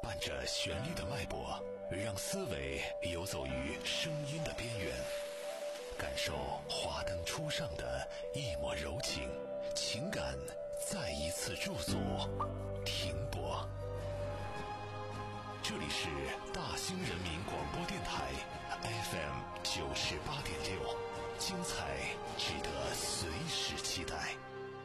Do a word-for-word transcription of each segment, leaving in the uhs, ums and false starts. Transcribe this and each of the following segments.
伴着旋律的脉搏，让思维游走于声音的边缘，感受华灯初上的一抹柔情，情感再一次驻足停泊。这里是大兴人民广播电台 F M 九十八点六，精彩值得随时期待。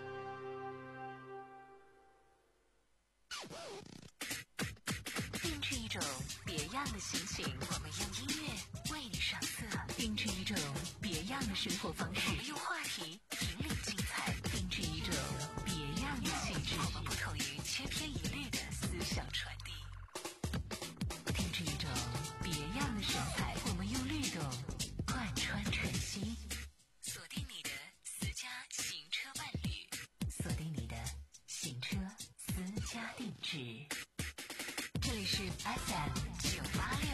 定制一种别样的心情，我们用音乐为你上色；定制一种别样的生活方式，我们用话题引领精彩；定制一种别样的气质，我们不同于千篇一律的思想传递；定制一种别样的神采，我们用律动贯穿晨曦。锁定你的私家行车伴侣，锁定你的行车私家定制。这里是 F M 九八六。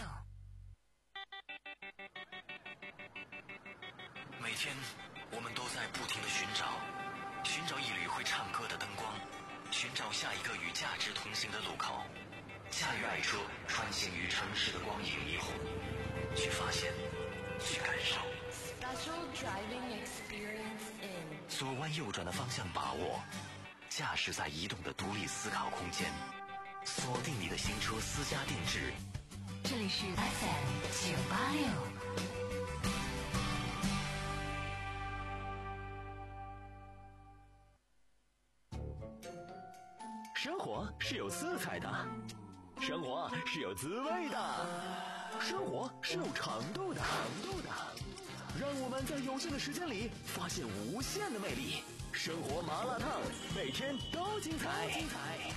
每天我们都在不停地寻找，寻找一缕会唱歌的灯光，寻找下一个与价值同行的路口。驾驭爱车，穿行于城市的光影霓虹，去发现，去感受。 Special driving experience in 左弯右转的方向把握，驾驶在移动的独立思考空间。锁定你的新车私家定制， 这里是 F M 九八六。 生活是有色彩的，生活是有滋味的，生活是有长度的，长度的。让我们在有限的时间里发现无限的魅力。生活麻辣烫，每天都精彩。精彩。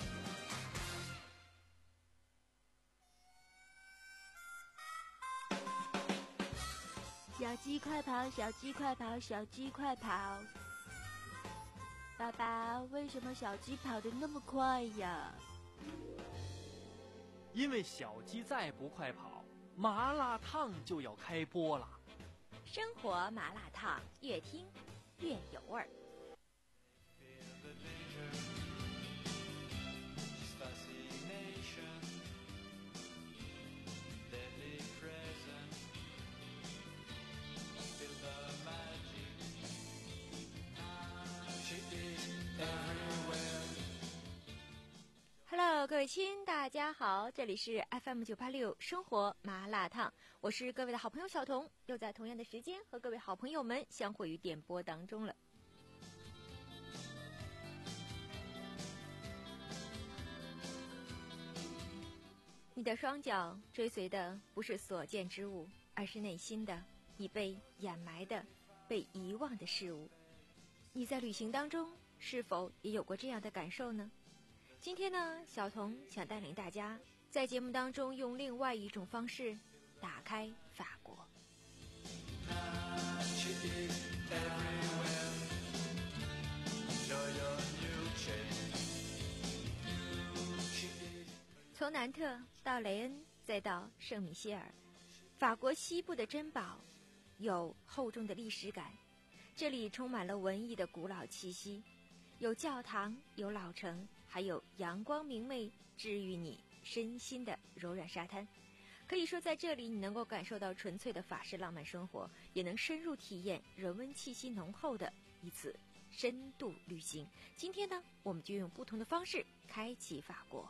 小鸡快跑，小鸡快跑，小鸡快跑！爸爸，为什么小鸡跑得那么快呀？ 因为小鸡再不快跑，麻辣烫就要开播了。 生活麻辣烫，越听越有味儿。Hello， 各位亲，大家好，这里是 F M 九八六生活麻辣烫，我是各位的好朋友小彤，又在同样的时间和各位好朋友们相会于电波当中了。你的双脚追随的不是所见之物，而是内心的已被掩埋的、被遗忘的事物。你在旅行当中是否也有过这样的感受呢？今天呢，小彤想带领大家在节目当中用另外一种方式打开法国。从南特到雷恩，再到圣米歇尔，法国西部的珍宝有厚重的历史感，这里充满了文艺的古老气息，有教堂，有老城，还有阳光明媚治愈你身心的柔软沙滩。可以说在这里你能够感受到纯粹的法式浪漫生活，也能深入体验人文气息浓厚的一次深度旅行。今天呢，我们就用不同的方式开启法国。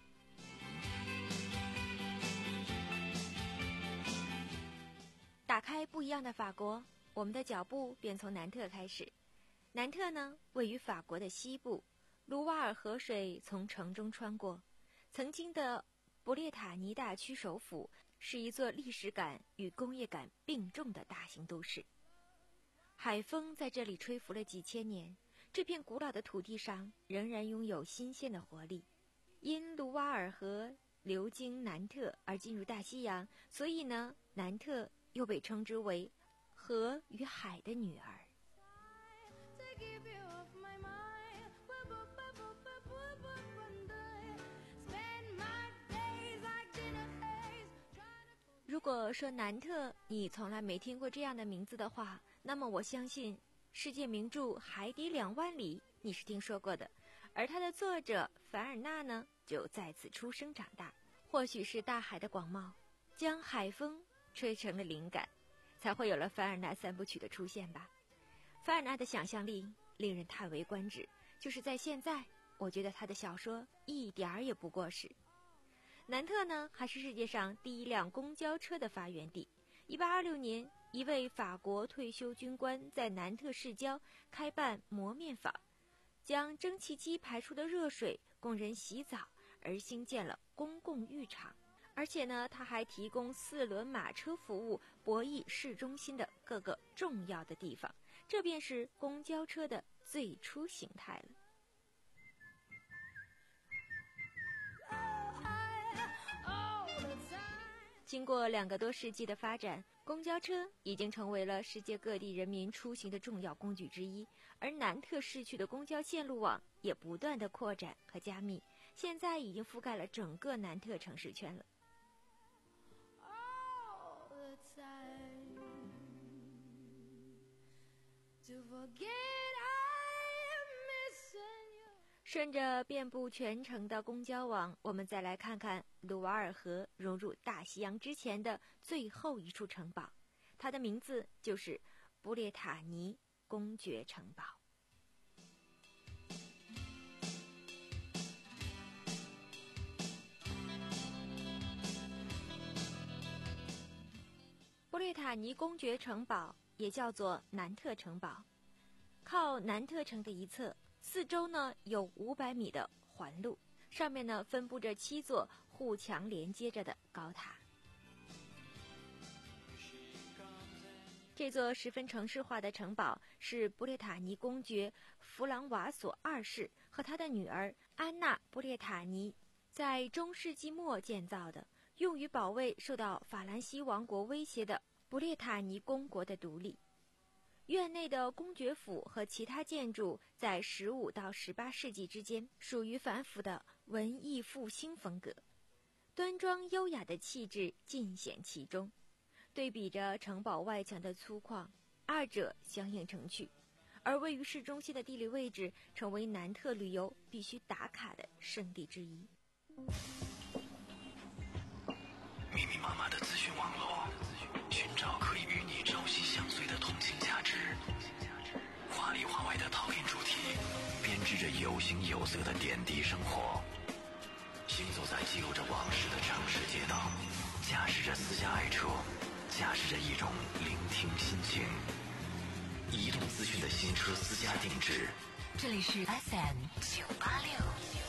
打开不一样的法国，我们的脚步便从南特开始。南特呢，位于法国的西部，卢瓦尔河水从城中穿过。曾经的博列塔尼大区首府是一座历史感与工业感并重的大型都市。海风在这里吹拂了几千年，这片古老的土地上仍然拥有新鲜的活力。因卢瓦尔河流经南特而进入大西洋，所以呢，南特又被称之为河与海的女儿。如果说南特你从来没听过这样的名字的话，那么我相信世界名著《海底两万里》你是听说过的，而它的作者凡尔纳呢， 就在此出生长大。或许是大海的广袤将海风吹成了灵感，才会有了凡尔纳三部曲的出现吧。凡尔纳的想象力令人叹为观止，就是在现在，我觉得他的小说一点儿也不过时。南特呢，还是世界上第一辆公交车的发源地。一八二六年，一位法国退休军官在南特市郊开办磨面坊，将蒸汽机排出的热水供人洗澡，而兴建了公共浴场。而且呢，他还提供四轮马车服务，博弈市中心的各个重要的地方。这便是公交车的最初形态了。经过两个多世纪的发展，公交车已经成为了世界各地人民出行的重要工具之一，而南特市区的公交线路网也不断的扩展和加密，现在已经覆盖了整个南特城市圈了。顺着遍布全城的公交网，我们再来看看卢瓦尔河融入大西洋之前的最后一处城堡，它的名字就是布列塔尼公爵城堡。布列塔尼公爵城堡也叫做南特城堡，靠南特城的一侧，四周呢有五百米的环路，上面呢分布着七座互墙连接着的高塔。这座十分城市化的城堡是布列塔尼公爵弗朗瓦索二世和他的女儿安娜布列塔尼在中世纪末建造的，用于保卫受到法兰西王国威胁的布列塔尼公国的独立。院内的公爵府和其他建筑在十五到十八世纪之间属于繁复的文艺复兴风格，端庄优雅的气质尽显其中。对比着城堡外墙的粗犷，二者相映成趣，而位于市中心的地理位置成为南特旅游必须打卡的圣地之一。 密密麻麻的资讯网络，寻找可以与你朝夕相随的同情价值。华里华外的陶冶主题，编织着有形有色的点滴生活。行走在记录着往事的城市街道，驾驶着私家爱车，驾驶着一种聆听心情。移动资讯的新车私家定制， 这里是 F M 九八六。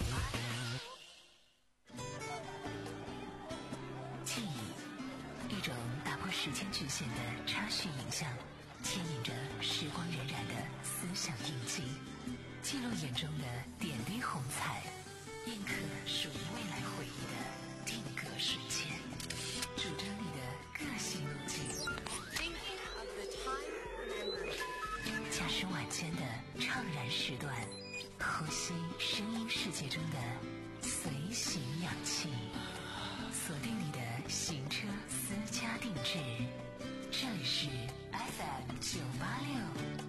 记忆，一种打破时间局限的插叙影像，牵引着时光荏苒的思想印记，记录眼中的点滴红彩，印刻属于未来回忆的定格瞬间，主张你的个性路径。驾驶晚间的怅然时段，呼吸声音世界中的随行氧气，锁定你的行车私家定制，这里是 F M 九八六。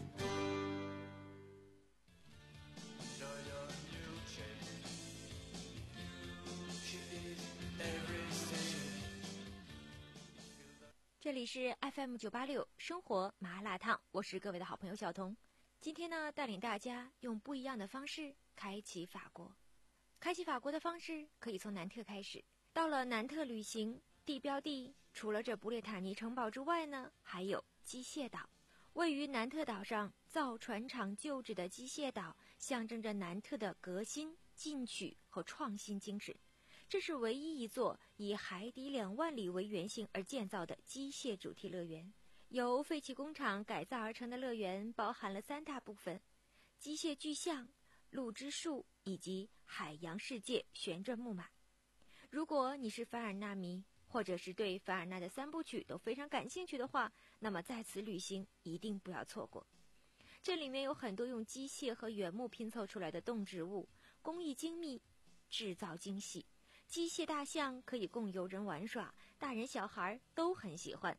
这里是 F M 九八六生活麻辣烫，我是各位的好朋友小彤。今天呢，带领大家用不一样的方式开启法国。开启法国的方式可以从南特开始。到了南特旅行，地标地除了这布列塔尼城堡之外呢，还有机械岛。位于南特岛上造船厂旧址的机械岛，象征着南特的革新、进取和创新精神。这是唯一一座以海底两万里为原型而建造的机械主题乐园。由废弃工厂改造而成的乐园包含了三大部分：机械巨象、鹿之树以及海洋世界旋转木马。如果你是凡尔纳迷，或者是对凡尔纳的三部曲都非常感兴趣的话，那么在此旅行一定不要错过。这里面有很多用机械和原木拼凑出来的动植物，工艺精密，制造精细。机械大象可以供游人玩耍，大人小孩都很喜欢。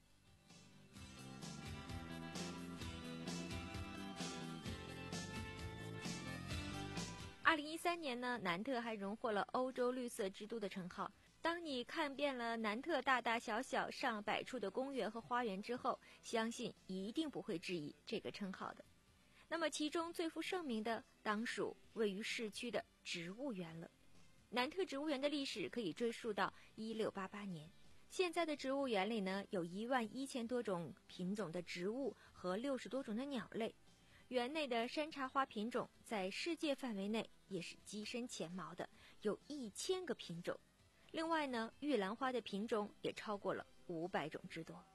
二二零一三年呢，南特还荣获了欧洲绿色之都的称号。当你看遍了南特大大小小上百处的公园和花园之后，相信一定不会质疑这个称号的。那么其中最负盛名的当属位于市区的植物园了。南特植物园的历史可以追溯到一六八八年。现在的植物园里呢，有一万一千多种品种的植物和六十多种的鸟类。园内的山茶花品种在世界范围内也是跻身前茅的，有一千个品种。另外呢，玉兰花的品种也超过了五百种之多。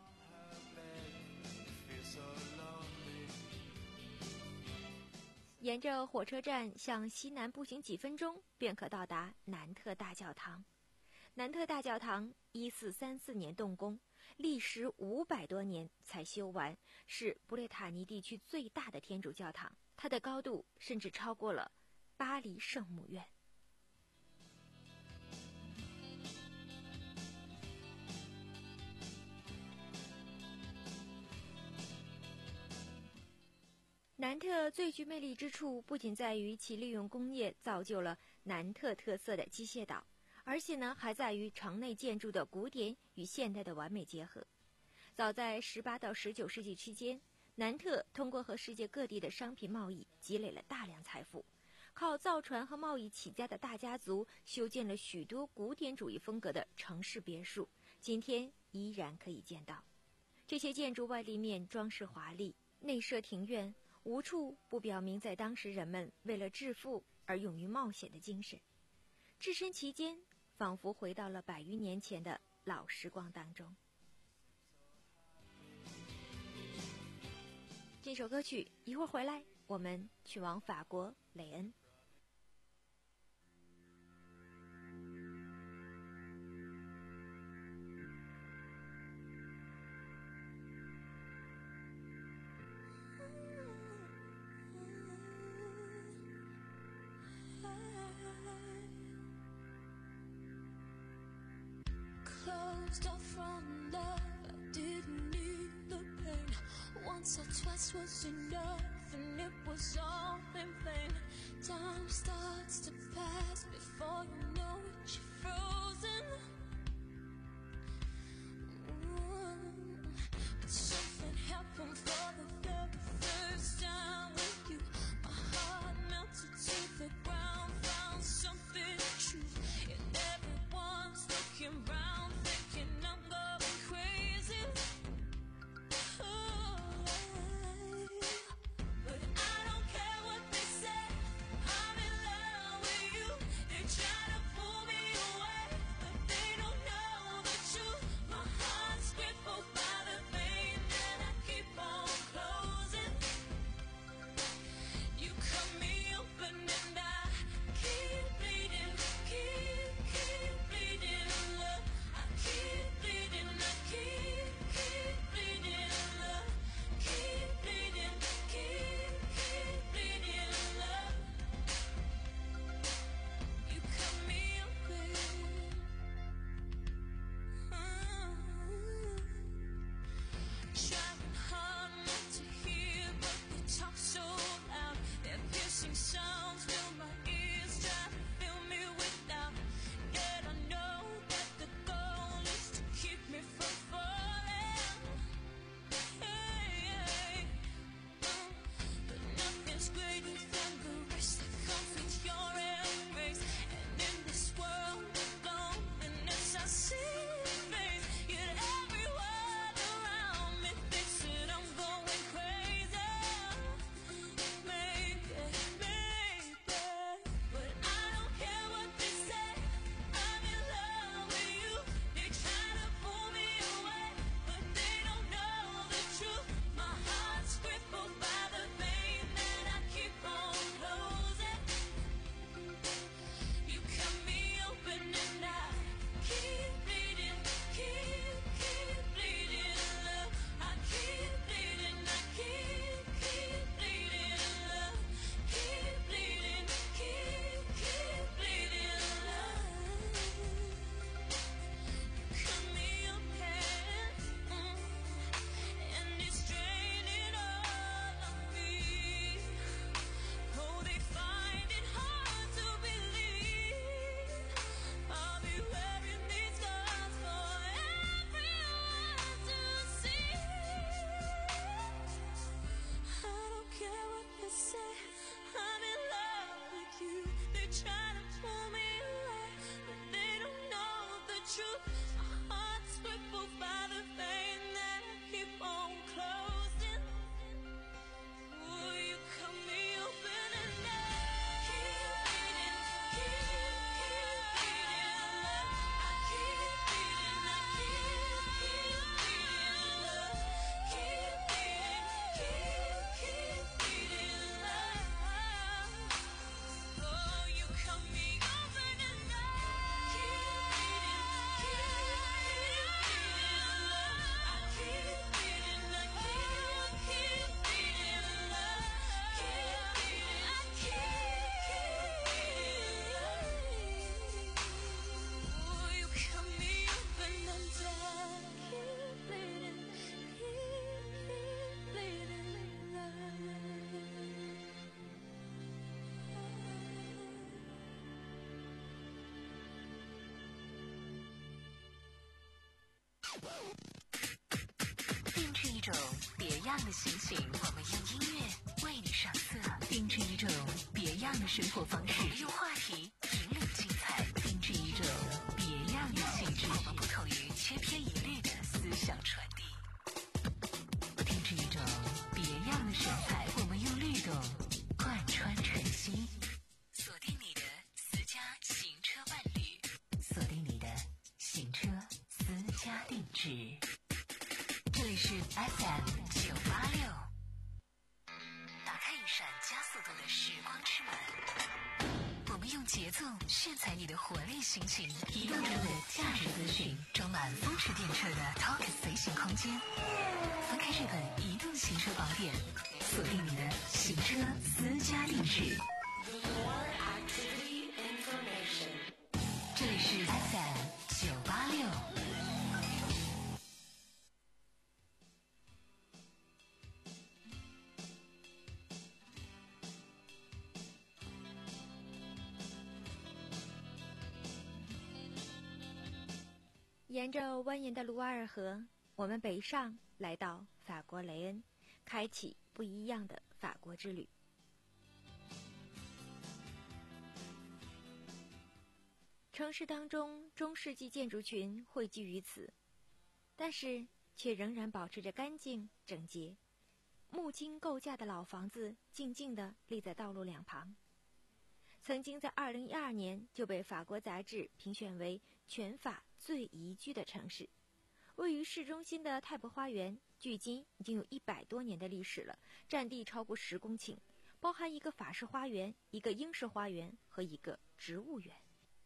沿着火车站向西南步行几分钟，便可到达南特大教堂。南特大教堂一四三四年动工，历时五百多年才修完，是布列塔尼地区最大的天主教堂，它的高度甚至超过了巴黎圣母院。南特最具魅力之处，不仅在于其利用工业造就了南特特色的机械岛，而且呢，还在于城内建筑的古典与现代的完美结合。早在十八到十九世纪期间，南特通过和世界各地的商品贸易，积累了大量财富。靠造船和贸易起家的大家族，修建了许多古典主义风格的城市别墅，今天依然可以见到。这些建筑外立面装饰华丽，内设庭院，无处不表明在当时人们为了致富而勇于冒险的精神。置身其间，仿佛回到了百余年前的老时光当中。这首歌曲一会儿回来，我们去往法国雷恩。 Closed off from love, I didn't need the pain. Once or twice was enough, and it was all in vain. Time starts to pass before you know it, you're frozen. Ooh. But something happened for the very first time with you. My heart melted to the ground, found something true, and everyone's looking round, thinking I'm going crazy. Oh, but I don't care what they say, I'm in love with you. They try to pull me away, but they don't know the truth. My heart's crippled by the pain, and I keep on close. try to pull me away, but they don't know the truth. My heart's crippled by the pain that I keep on closing. Will you cut me open and I keep bleeding, keep, keep bleeding, love. I keep bleeding, I keep, keep bleeding, love. Keep bleeding, keep, keep bleeding, love. Oh, you cut me open and I keep bleeding, keep, keep bleeding, love. I keep bleeding, I keep, keep bleeding, love. Keep bleeding, I keep, keep bleeding, love. Oh, you cut me open and I keep bleeding, keep, keep bleeding, love. 定制一种别样的心情，我们用音乐为你上色；定制一种别样的生活方式，我们用话题引领精彩；定制一种别样的气质，我们不同于千篇一律的思想传递；定制一种别样的神采，我们用律动贯穿晨曦。锁定你的私家行车伴侣，锁定你的行车私家定制。这里是 F M 九八六，打开一扇加速度的时光之门，我们用节奏炫彩你的活力心情，移动中的驾驶资讯，装满风驰电掣的 Talk 随行空间。翻开这本移动行车宝典，锁定你的行车私家定制。这里是 F M 九八六。 沿着蜿蜒的卢瓦尔河，我们北上来到法国雷恩，开启不一样的法国之旅。城市当中中世纪建筑群汇聚于此，但是却仍然保持着干净整洁。木筋构架的老房子静静地立在道路两旁。曾经在二零一二年就被法国杂志评选为全法最宜居的城市。位于市中心的泰伯花园，距今已经有一百多年的历史了，占地超过十公顷，包含一个法式花园、一个英式花园和一个植物园。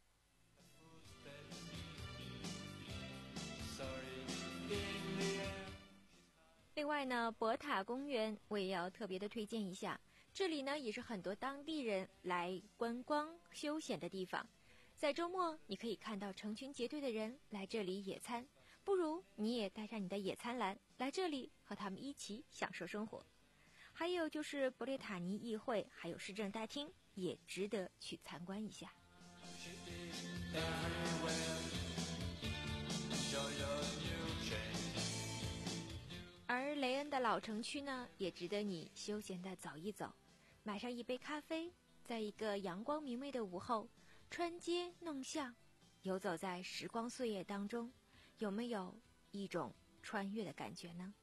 另外呢，博塔公园我也要特别的推荐一下，这里呢也是很多当地人来观光休闲的地方。在周末你可以看到成群结队的人来这里野餐，不如你也带上你的野餐篮来这里和他们一起享受生活。还有就是博列塔尼议会还有市政大厅也值得去参观一下。而雷恩的老城区呢，也值得你休闲的走一走，买上一杯咖啡，在一个阳光明媚的午后，穿街弄巷，游走在时光岁月当中，有没有一种穿越的感觉呢？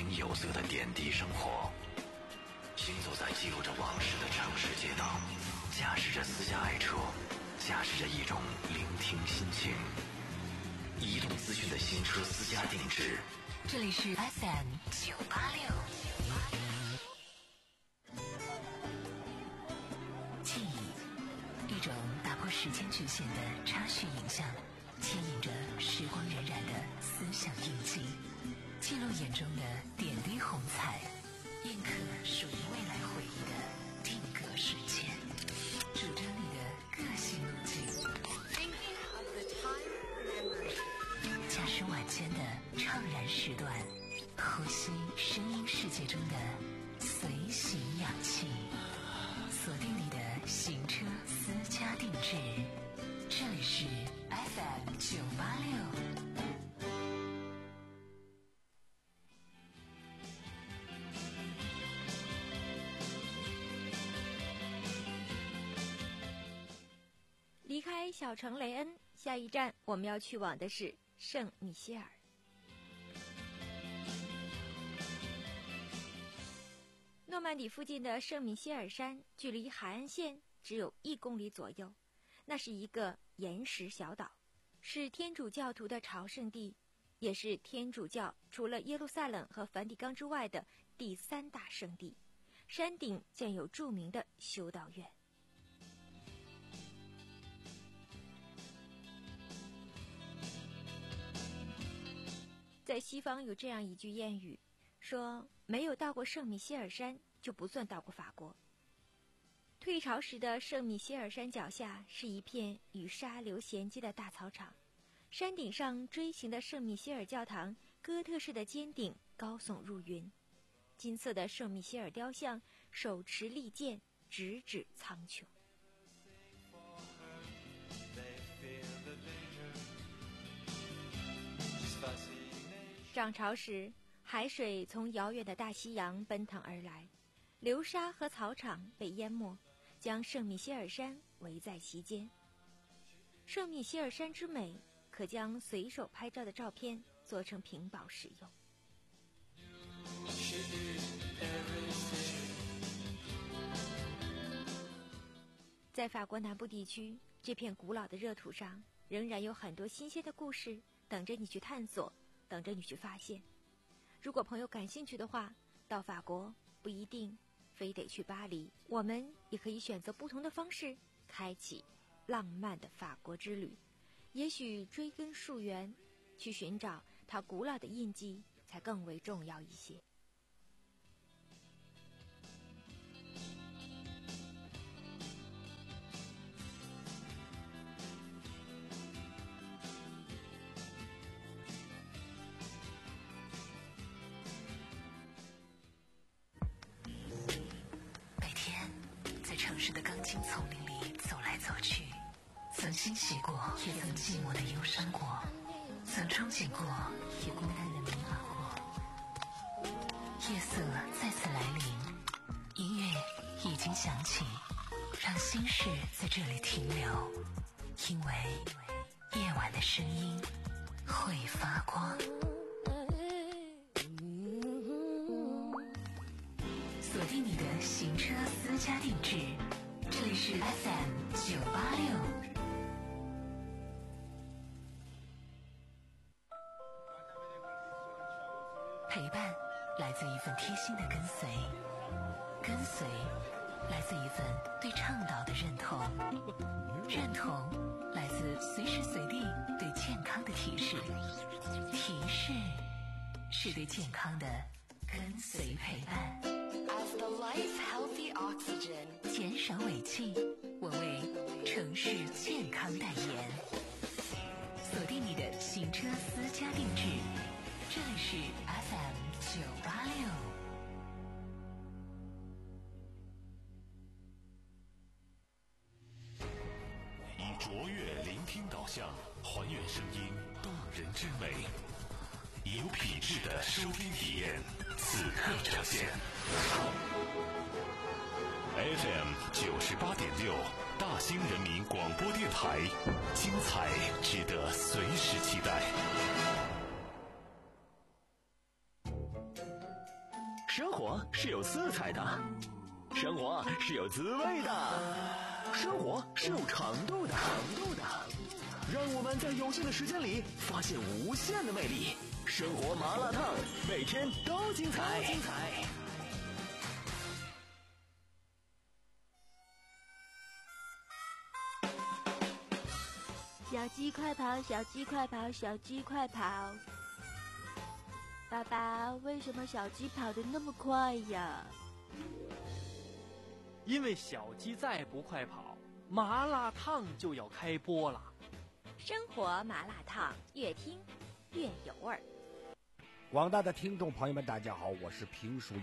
情有色的点滴生活。行走在记录着往事的城市街道，驾驶着私家爱车，驾驶着一种聆听心情。移动资讯的新车私家定制， 这里是 F M 九八六。记忆，一种打破时间局限的插叙影像，牵引着时光荏苒的思想印记，记录眼中的点滴红彩，印刻属于未来回忆的定格瞬间，主张你的个性路径。驾驶晚间的怅然时段，呼吸声音世界中的随行氧气，锁定你的行车私家定制，这里是 F M 九八六。 离开小城雷恩，下一站我们要去往的是圣米歇尔。诺曼底附近的圣米歇尔山距离海岸线只有一公里左右，那是一个岩石小岛，是天主教徒的朝圣地，也是天主教除了耶路撒冷和梵蒂冈之外的第三大圣地。山顶建有著名的修道院。在西方有这样一句谚语，说没有到过圣米歇尔山就不算到过法国。退潮时的圣米歇尔山脚下是一片与沙流衔接的大草场，山顶上锥形的圣米歇尔教堂，哥特式的尖顶高耸入云，金色的圣米歇尔雕像手持利剑直指苍穹。涨潮时，海水从遥远的大西洋奔腾而来，流沙和草场被淹没，将圣米歇尔山围在其间。圣米歇尔山之美，可将随手拍照的照片做成屏保使用。在法国南部地区，这片古老的热土上，仍然有很多新鲜的故事等着你去探索，等着你去发现。如果朋友感兴趣的话，到法国不一定非得去巴黎，我们也可以选择不同的方式，开启浪漫的法国之旅。也许追根溯源，去寻找它古老的印记，才更为重要一些。 城市的钢筋丛林里走来走去，曾欣喜过，也曾寂寞的忧伤过，曾憧憬过，也孤单的迷茫过。夜色再次来临，音乐已经响起，让心事在这里停留，因为夜晚的声音会发光。锁定你的行车私家定制，这里是 F M 九八六。陪伴来自一份贴心的跟随，跟随来自一份对倡导的认同，认同来自随时随地对健康的提示，提示是对健康的跟随陪伴。 As the life healthy oxygen， 减少尾气，我为城市健康代言。锁定你的行车私家定制，这里是 F M 九八六。 以卓越聆听导向，还原声音动人之美，有品质的收听体验，此刻呈现。F M 九十八点六，大兴人民广播电台，精彩值得随时期待。 生活是有色彩的，生活是有滋味的，生活是有长度的，长度的。让我们在有限的时间里发现无限的魅力。生活麻辣烫，每天都精彩。精彩。 小鸡快跑，小鸡快跑，小鸡快跑！爸爸，为什么小鸡跑得那么快呀？ 因为小鸡再不快跑，麻辣烫就要开播了。 生活麻辣烫，越听越有味儿。 广大的听众朋友们，大家好，我是评书